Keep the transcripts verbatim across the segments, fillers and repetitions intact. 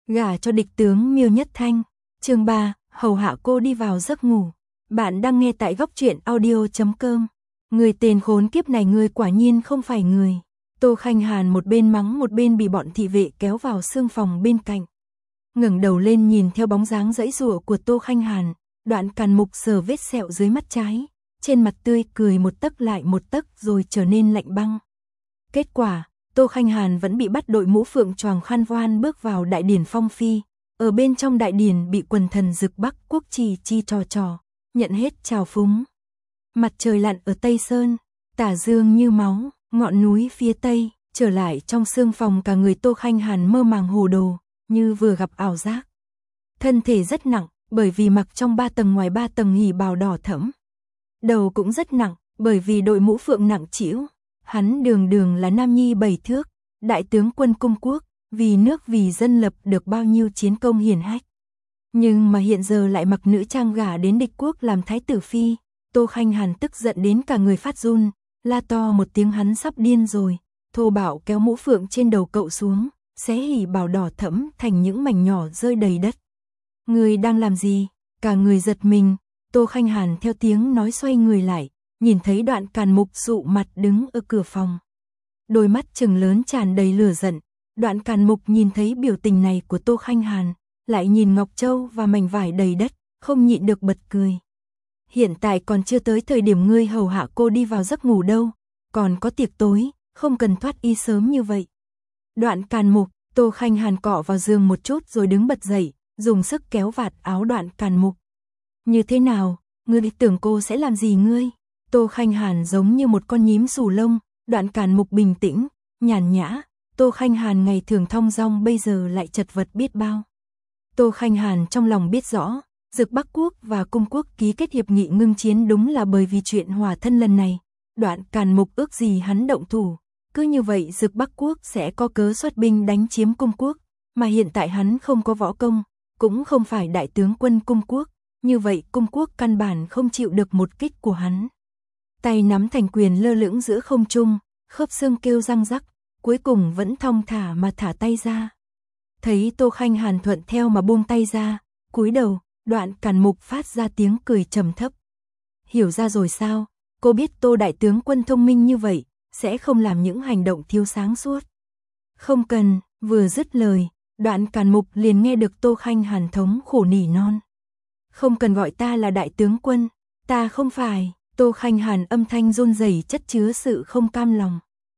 Gả cho địch tướng Miêu Nhất Thanh. Chương ba, hầu hạ cô đi vào giấc ngủ. Bạn đang nghe tại góc truyện audio chấm com. Người tên khốn kiếp này ngươi quả nhiên không phải người. Tô Khanh Hàn một bên mắng một bên bị bọn thị vệ kéo vào xương phòng bên cạnh. Ngẩng đầu lên nhìn theo bóng dáng giãy giụa của Tô Khanh Hàn, Đoạn Càn Mục sờ vết sẹo dưới mắt trái, trên mặt tươi cười một tấc lại một tấc rồi trở nên lạnh băng. Kết quả, Tô Khanh Hàn vẫn bị bắt đội mũ phượng choàng khăn voan bước vào đại điển phong phi, ở bên trong đại điển bị quần thần Dực Bắc Quốc chỉ chi trò trò, nhận hết trào phúng. Mặt trời lặn ở Tây Sơn, tà dương như máu, ngọn núi phía Tây, trở lại trong sương phòng cả người Tô Khanh Hàn mơ màng hồ đồ, như vừa gặp ảo giác. Thân thể rất nặng, bởi vì mặc trong ba tầng ngoài ba tầng hỉ bào đỏ thẫm. Đầu cũng rất nặng, bởi vì đội mũ phượng nặng trĩu. Hắn đường đường là nam nhi bảy thước, đại tướng quân cung quốc, vì nước vì dân lập được bao nhiêu chiến công hiển hách. Nhưng mà hiện giờ lại mặc nữ trang gả đến địch quốc làm thái tử phi. Tô Khanh Hàn tức giận đến cả người phát run, la to một tiếng hắn sắp điên rồi, thô bạo kéo mũ phượng trên đầu cậu xuống, xé hỉ bào đỏ thẫm thành những mảnh nhỏ rơi đầy đất. Người đang làm gì? Cả người giật mình, Tô Khanh Hàn theo tiếng nói xoay người lại, nhìn thấy Đoạn Càn Mục sụ mặt đứng ở cửa phòng. Đôi mắt trừng lớn tràn đầy lửa giận, Đoạn Càn Mục nhìn thấy biểu tình này của Tô Khanh Hàn, lại nhìn Ngọc Châu và mảnh vải đầy đất, không nhịn được bật cười. Hiện tại còn chưa tới thời điểm ngươi hầu hạ cô đi vào giấc ngủ đâu, còn có tiệc tối, không cần thoát y sớm như vậy. Đoạn Càn Mục, Tô Khanh Hàn cọ vào giường một chút rồi đứng bật dậy, dùng sức kéo vạt áo Đoạn Càn Mục. Như thế nào, ngươi tưởng cô sẽ làm gì ngươi? Tô Khanh Hàn giống như một con nhím xù lông, Đoạn Càn Mục bình tĩnh, nhàn nhã. Tô Khanh Hàn ngày thường thong dong bây giờ lại chật vật biết bao. Tô Khanh Hàn trong lòng biết rõ, Dực Bắc Quốc và Cung Quốc ký kết hiệp nghị ngưng chiến đúng là bởi vì chuyện hòa thân lần này. Đoạn Càn Mục ước gì hắn động thủ, cứ như vậy Dực Bắc Quốc sẽ có cớ xuất binh đánh chiếm Cung Quốc, mà hiện tại hắn không có võ công, cũng không phải đại tướng quân Cung Quốc, như vậy Cung Quốc căn bản không chịu được một kích của hắn. Tay nắm thành quyền lơ lửng giữa không trung, khớp xương kêu răng rắc, cuối cùng vẫn thong thả mà thả tay ra. Thấy Tô Khanh Hàn thuận theo mà buông tay ra, cúi đầu, Đoạn Càn Mục phát ra tiếng cười trầm thấp. Hiểu ra rồi sao, cô biết Tô đại tướng quân thông minh như vậy, sẽ không làm những hành động thiếu sáng suốt. Không cần, vừa dứt lời, Đoạn Càn Mục liền nghe được Tô Khanh Hàn thống khổ nỉ non. Không cần gọi ta là đại tướng quân, ta không phải. Tô Khanh Hàn âm thanh run rẩy chất chứa sự không cam lòng.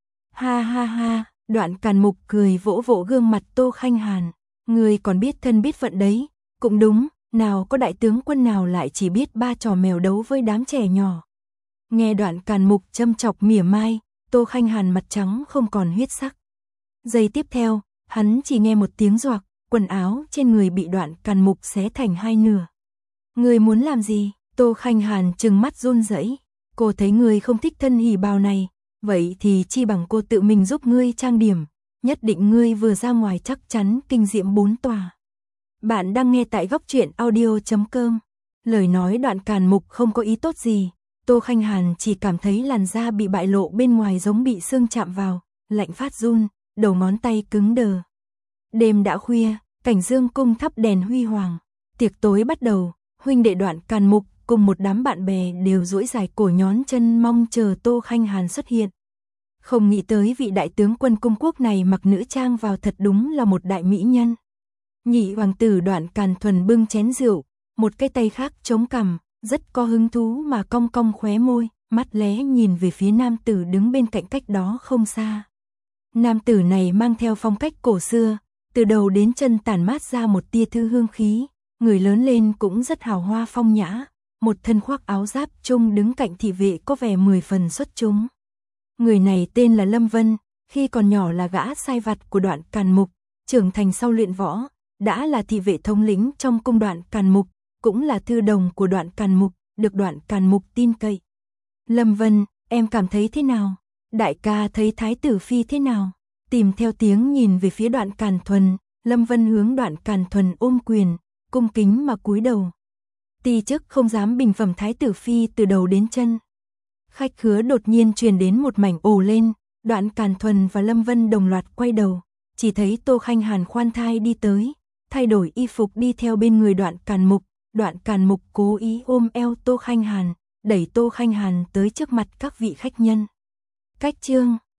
Ha ha ha, Đoạn Càn Mục cười vỗ vỗ gương mặt Tô Khanh Hàn. Người còn biết thân biết phận đấy, cũng đúng, nào có đại tướng quân nào lại chỉ biết ba trò mèo đấu với đám trẻ nhỏ. Nghe Đoạn Càn Mục châm chọc mỉa mai, Tô Khanh Hàn mặt trắng không còn huyết sắc. Giây tiếp theo, hắn chỉ nghe một tiếng doạc, quần áo trên người bị Đoạn Càn Mục xé thành hai nửa. Người muốn làm gì? Tô Khanh Hàn trừng mắt run rẩy. Cô thấy ngươi không thích thân hỉ bào này, vậy thì chi bằng cô tự mình giúp ngươi trang điểm, nhất định ngươi vừa ra ngoài chắc chắn kinh diễm bốn tòa. Bạn đang nghe tại góc truyện audio chấm com. Lời nói Đoạn Càn Mục không có ý tốt gì, Tô Khanh Hàn chỉ cảm thấy làn da bị bại lộ bên ngoài giống bị xương chạm vào, lạnh phát run, đầu ngón tay cứng đờ. Đêm đã khuya, Cảnh Dương cung thắp đèn huy hoàng, tiệc tối bắt đầu, huynh đệ Đoạn Càn Mục cùng một đám bạn bè đều duỗi dài cổ nhón chân mong chờ Tô Khanh Hàn xuất hiện. Không nghĩ tới vị đại tướng quân Cung Quốc này mặc nữ trang vào thật đúng là một đại mỹ nhân. Nhị hoàng tử Đoạn Càn Thuần bưng chén rượu, một cái tay khác chống cằm, rất có hứng thú mà cong cong khóe môi, mắt lé nhìn về phía nam tử đứng bên cạnh cách đó không xa. Nam tử này mang theo phong cách cổ xưa, từ đầu đến chân tản mát ra một tia thư hương khí, người lớn lên cũng rất hào hoa phong nhã. Một thân khoác áo giáp trung đứng cạnh thị vệ có vẻ mười phần xuất chúng. Người này tên là Lâm Vân, khi còn nhỏ là gã sai vặt của Đoạn Càn Mục, trưởng thành sau luyện võ, đã là thị vệ thống lĩnh trong cung Đoạn Càn Mục, cũng là thư đồng của Đoạn Càn Mục, được Đoạn Càn Mục tin cậy. Lâm Vân, em cảm thấy thế nào? Đại ca thấy thái tử phi thế nào? Tìm theo tiếng nhìn về phía Đoạn Càn Thuần, Lâm Vân hướng Đoạn Càn Thuần ôm quyền, cung kính mà cúi đầu. Ti chức không dám bình phẩm thái tử phi từ đầu đến chân. Khách khứa đột nhiên truyền đến một mảnh ồ lên, Đoạn Càn Thuần và Lâm Vân đồng loạt quay đầu, chỉ thấy Tô Khanh Hàn khoan thai đi tới, thay đổi y phục đi theo bên người Đoạn Càn Mục. Đoạn Càn Mục cố ý ôm eo Tô Khanh Hàn, đẩy Tô Khanh Hàn tới trước mặt các vị khách nhân. Cách chương